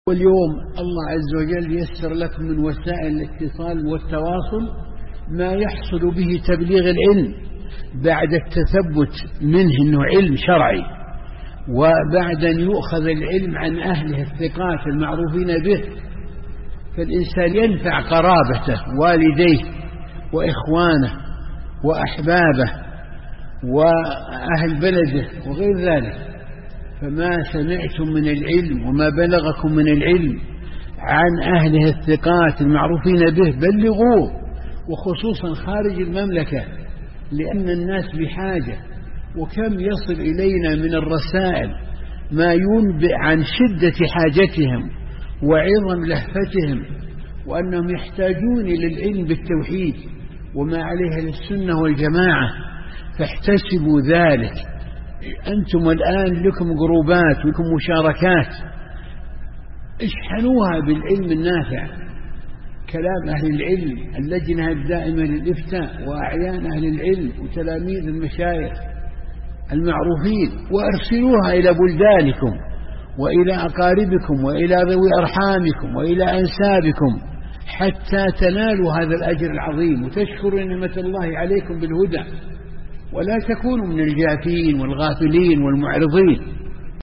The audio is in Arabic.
واليوم الله عز وجل يسر لكم من وسائل الاتصال والتواصل ما يحصل به تبليغ العلم بعد التثبت منه أنه علم شرعي، وبعد أن يؤخذ العلم عن أهله الثقات المعروفين به، فالإنسان ينفع قرابته والديه وإخوانه وأحبابه وأهل بلده وغير ذلك. فما سمعتم من العلم وما بلغكم من العلم عن أهله الثقات المعروفين به بلغوه، وخصوصا خارج المملكة، لأن الناس بحاجة. وكم يصل إلينا من الرسائل ما ينبئ عن شدة حاجتهم وعظم لهفتهم، وأنهم يحتاجون إلى العلم بالتوحيد وما عليه السنة والجماعة، فاحتسبوا ذلك. أنتم الآن لكم جروبات ولكم مشاركات، اشحنوها بالعلم النافع، كلام أهل العلم، اللجنة الدائمة للإفتاء وأعيان أهل العلم وتلاميذ المشايخ المعروفين، وأرسلوها إلى بلدانكم وإلى أقاربكم وإلى ذوي أرحامكم وإلى أنسابكم، حتى تنالوا هذا الأجر العظيم وتشكروا نعمة الله عليكم بالهدى، ولا تكونوا من الجافين والغافلين والمعرضين.